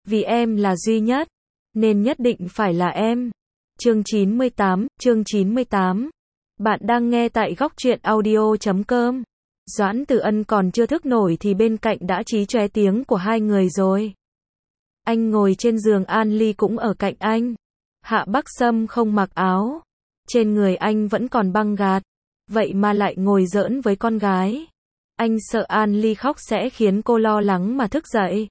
vì em là duy nhất, nên nhất định phải là em. Chương 98. Bạn đang nghe tại góc truyện audio.com. Doãn Tử Ân còn chưa thức nổi thì bên cạnh đã chí chóe tiếng của hai người rồi. Anh ngồi trên giường, An Ly cũng ở cạnh anh. Hạ Bắc Sâm không mặc áo, trên người anh vẫn còn băng gạc, vậy mà lại ngồi giỡn với con gái. Anh sợ An Ly khóc sẽ khiến cô lo lắng mà thức dậy.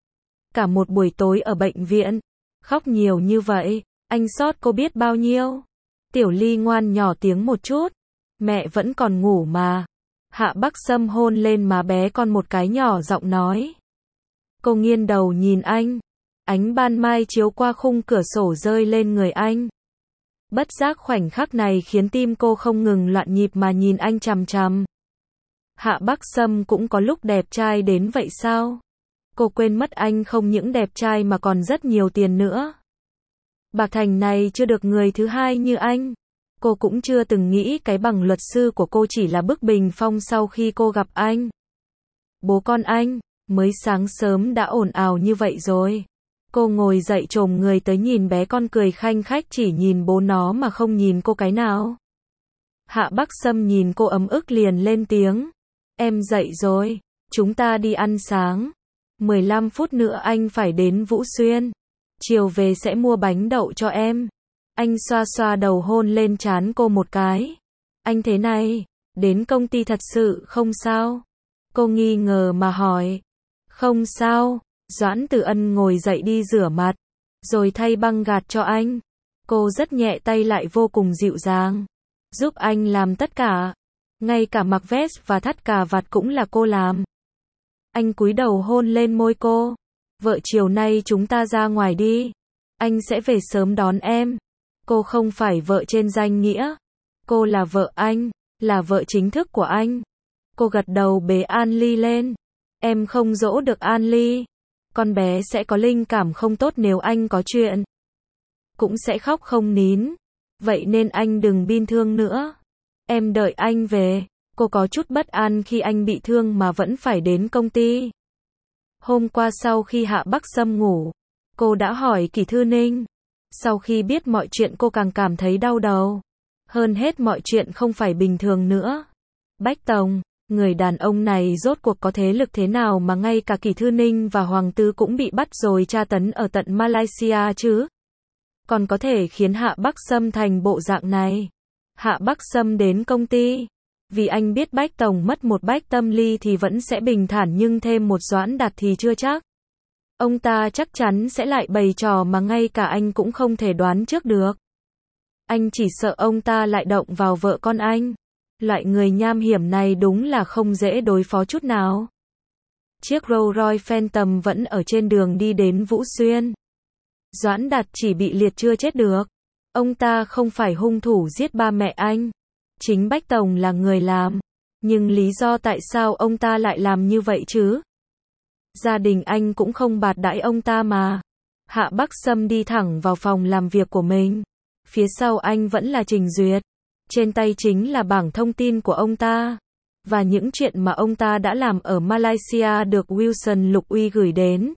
Cả một buổi tối ở bệnh viện, khóc nhiều như vậy, anh xót cô biết bao nhiêu. Tiểu Ly ngoan nhỏ tiếng một chút, mẹ vẫn còn ngủ mà. Hạ Bắc Sâm hôn lên má bé con một cái, nhỏ giọng nói. Cô nghiêng đầu nhìn anh, ánh ban mai chiếu qua khung cửa sổ rơi lên người anh. Bất giác khoảnh khắc này khiến tim cô không ngừng loạn nhịp mà nhìn anh chằm chằm. Hạ Bắc Sâm cũng có lúc đẹp trai đến vậy sao? Cô quên mất anh không những đẹp trai mà còn rất nhiều tiền nữa. Bạc Thành này chưa được người thứ hai như anh. Cô cũng chưa từng nghĩ cái bằng luật sư của cô chỉ là bức bình phong sau khi cô gặp anh. Bố con anh, mới sáng sớm đã ồn ào như vậy rồi. Cô ngồi dậy chồm người tới nhìn bé con cười khanh khách, chỉ nhìn bố nó mà không nhìn cô cái nào. Hạ Bắc Sâm nhìn cô ấm ức liền lên tiếng. Em dậy rồi, chúng ta đi ăn sáng. 15 phút nữa anh phải đến Vũ Xuyên. Chiều về sẽ mua bánh đậu cho em. Anh xoa xoa đầu hôn lên trán cô một cái. Anh thế này, đến công ty thật sự không sao? Cô nghi ngờ mà hỏi. Không sao. Doãn Tử Ân ngồi dậy đi rửa mặt, rồi thay băng gạc cho anh. Cô rất nhẹ tay lại vô cùng dịu dàng, giúp anh làm tất cả. Ngay cả mặc vest và thắt cà vạt cũng là cô làm. Anh cúi đầu hôn lên môi cô. Vợ, chiều nay chúng ta ra ngoài đi. Anh sẽ về sớm đón em. Cô không phải vợ trên danh nghĩa. Cô là vợ anh, là vợ chính thức của anh. Cô gật đầu bế An Ly lên. Em không dỗ được An Ly. Con bé sẽ có linh cảm không tốt nếu anh có chuyện. Cũng sẽ khóc không nín. Vậy nên anh đừng bin thương nữa. Em đợi anh về. Cô có chút bất an khi anh bị thương mà vẫn phải đến công ty. Hôm qua sau khi Hạ Bắc Sâm ngủ, cô đã hỏi Kỷ Thư Ninh. Sau khi biết mọi chuyện cô càng cảm thấy đau đầu. Hơn hết mọi chuyện không phải bình thường nữa. Bách Tòng, người đàn ông này rốt cuộc có thế lực thế nào mà ngay cả Kỷ Thư Ninh và Hoàng Tứ cũng bị bắt rồi tra tấn ở tận Malaysia chứ? Còn có thể khiến Hạ Bắc Sâm thành bộ dạng này. Hạ Bắc Sâm đến công ty. Vì anh biết Bách Tòng mất một Bách Tâm Ly thì vẫn sẽ bình thản, nhưng thêm một Doãn Đạt thì chưa chắc. Ông ta chắc chắn sẽ lại bày trò mà ngay cả anh cũng không thể đoán trước được. Anh chỉ sợ ông ta lại động vào vợ con anh. Loại người nham hiểm này đúng là không dễ đối phó chút nào. Chiếc Rolls Royce Phantom vẫn ở trên đường đi đến Vũ Xuyên. Doãn Đạt chỉ bị liệt chưa chết được. Ông ta không phải hung thủ giết ba mẹ anh. Chính Bách Tòng là người làm. Nhưng lý do tại sao ông ta lại làm như vậy chứ? Gia đình anh cũng không bạc đãi ông ta mà. Hạ Bắc Sâm đi thẳng vào phòng làm việc của mình. Phía sau anh vẫn là Trình Duyệt. Trên tay chính là bảng thông tin của ông ta. Và những chuyện mà ông ta đã làm ở Malaysia được Wilson Lục Uy gửi đến.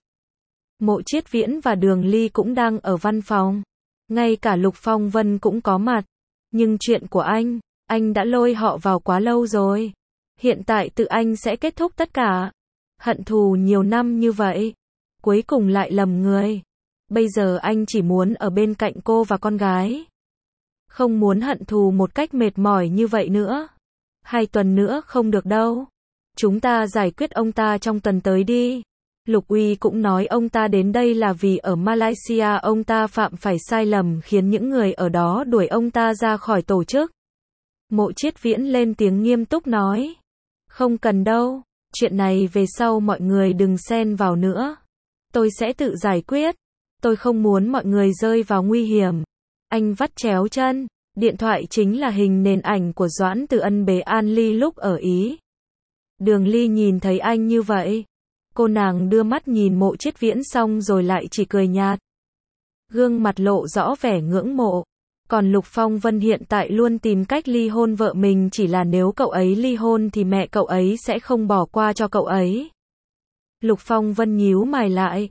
Mộ Chiết Viễn và Đường Ly cũng đang ở văn phòng. Ngay cả Lục Phong Vân cũng có mặt. Nhưng chuyện của anh đã lôi họ vào quá lâu rồi. Hiện tại tự anh sẽ kết thúc tất cả. Hận thù nhiều năm như vậy, cuối cùng lại lầm người. Bây giờ anh chỉ muốn ở bên cạnh cô và con gái. Không muốn hận thù một cách mệt mỏi như vậy nữa. 2 tuần nữa không được đâu. Chúng ta giải quyết ông ta trong tuần tới đi. Lục Uy cũng nói ông ta đến đây là vì ở Malaysia ông ta phạm phải sai lầm khiến những người ở đó đuổi ông ta ra khỏi tổ chức. Mộ Chiết Viễn lên tiếng nghiêm túc nói. Không cần đâu. Chuyện này về sau mọi người đừng xen vào nữa. Tôi sẽ tự giải quyết. Tôi không muốn mọi người rơi vào nguy hiểm. Anh vắt chéo chân. Điện thoại chính là hình nền ảnh của Doãn Tử Ân bế An Ly lúc ở Ý. Đường Ly nhìn thấy anh như vậy. Cô nàng đưa mắt nhìn Mộ Chiết Viễn xong rồi lại chỉ cười nhạt. Gương mặt lộ rõ vẻ ngưỡng mộ. Còn Lục Phong Vân hiện tại luôn tìm cách ly hôn vợ mình, chỉ là nếu cậu ấy ly hôn thì mẹ cậu ấy sẽ không bỏ qua cho cậu ấy. Lục Phong Vân nhíu mày lại.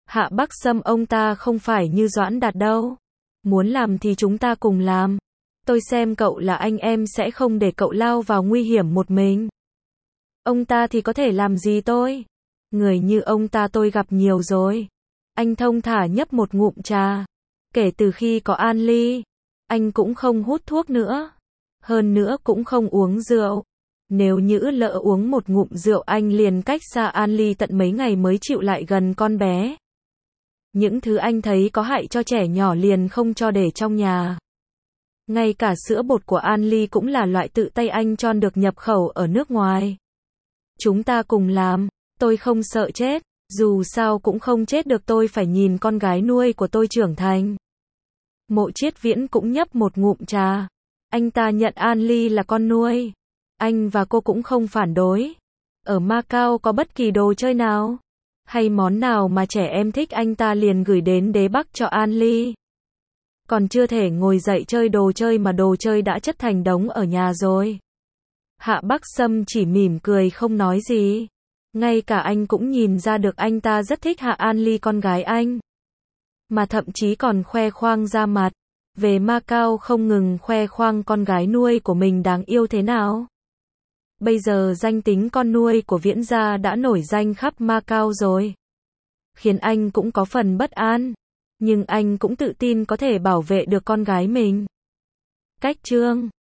Hạ Bắc Sâm ông ta không phải như Doãn Đạt đâu. Muốn làm thì chúng ta cùng làm. Tôi xem cậu là anh em sẽ không để cậu lao vào nguy hiểm một mình. Ông ta thì có thể làm gì tôi? Người như ông ta tôi gặp nhiều rồi. Anh thong thả nhấp một ngụm trà. Kể từ khi có An Ly, anh cũng không hút thuốc nữa. Hơn nữa cũng không uống rượu. Nếu như lỡ uống một ngụm rượu anh liền cách xa An Ly tận mấy ngày mới chịu lại gần con bé. Những thứ anh thấy có hại cho trẻ nhỏ liền không cho để trong nhà. Ngay cả sữa bột của An Ly cũng là loại tự tay anh chon được nhập khẩu ở nước ngoài. Chúng ta cùng làm, tôi không sợ chết, dù sao cũng không chết được, tôi phải nhìn con gái nuôi của tôi trưởng thành. Mộ Chiết Viễn cũng nhấp một ngụm trà. Anh ta nhận An Ly là con nuôi. Anh và cô cũng không phản đối. Ở Macau có bất kỳ đồ chơi nào, hay món nào mà trẻ em thích anh ta liền gửi đến đế Bắc cho An Ly. Còn chưa thể ngồi dậy chơi đồ chơi mà đồ chơi đã chất thành đống ở nhà rồi. Hạ Bắc Sâm chỉ mỉm cười không nói gì. Ngay cả anh cũng nhìn ra được anh ta rất thích Hạ An Ly con gái anh. Mà thậm chí còn khoe khoang ra mặt. Về Macau không ngừng khoe khoang con gái nuôi của mình đáng yêu thế nào. Bây giờ danh tính con nuôi của Viễn gia đã nổi danh khắp Macau rồi. Khiến anh cũng có phần bất an. Nhưng anh cũng tự tin có thể bảo vệ được con gái mình. Cách chương